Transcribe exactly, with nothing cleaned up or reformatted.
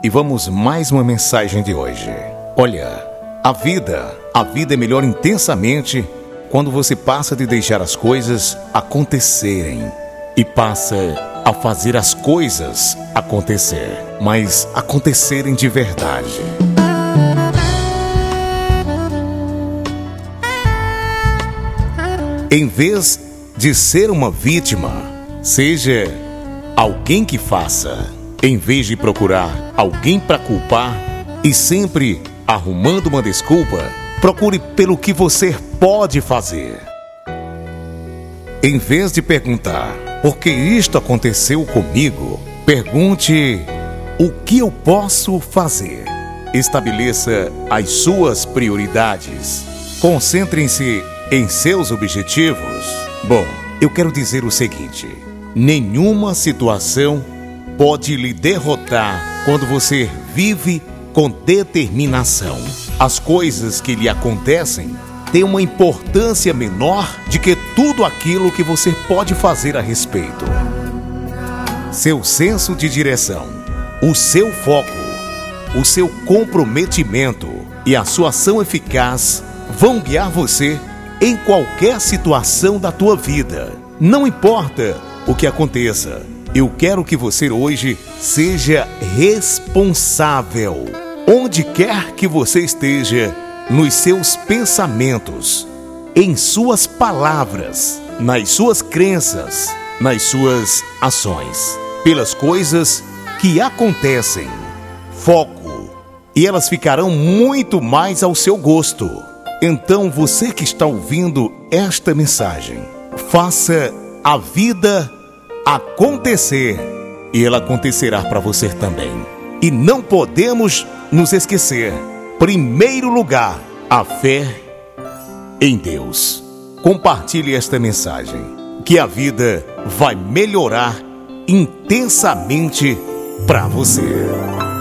e vamos mais uma mensagem de hoje. Olha, a vida, a vida é melhor intensamente quando você passa de deixar as coisas acontecerem e passa a fazer as coisas acontecer, mas acontecerem de verdade. Em vez de ser uma vítima, seja alguém que faça. Em vez de procurar alguém para culpar e sempre arrumando uma desculpa, procure pelo que você pode fazer. Em vez de perguntar por que isto aconteceu comigo, pergunte o que eu posso fazer. Estabeleça as suas prioridades. Concentrem-se em seus objetivos. Bom, eu quero dizer o seguinte: nenhuma situação pode lhe derrotar quando você vive com determinação. As coisas que lhe acontecem têm uma importância menor de que tudo aquilo que você pode fazer a respeito. Seu senso de direção, o seu foco, o seu comprometimento e a sua ação eficaz vão guiar você em qualquer situação da tua vida. Não importa o que aconteça, eu quero que você hoje seja responsável, onde quer que você esteja, nos seus pensamentos, em suas palavras, nas suas crenças, nas suas ações, pelas coisas que acontecem. Foco, e elas ficarão muito mais ao seu gosto. Então, você que está ouvindo esta mensagem, faça a vida acontecer, e ela acontecerá para você também. E não podemos nos esquecer, primeiro lugar, a fé em Deus. Compartilhe esta mensagem, que a vida vai melhorar intensamente para você.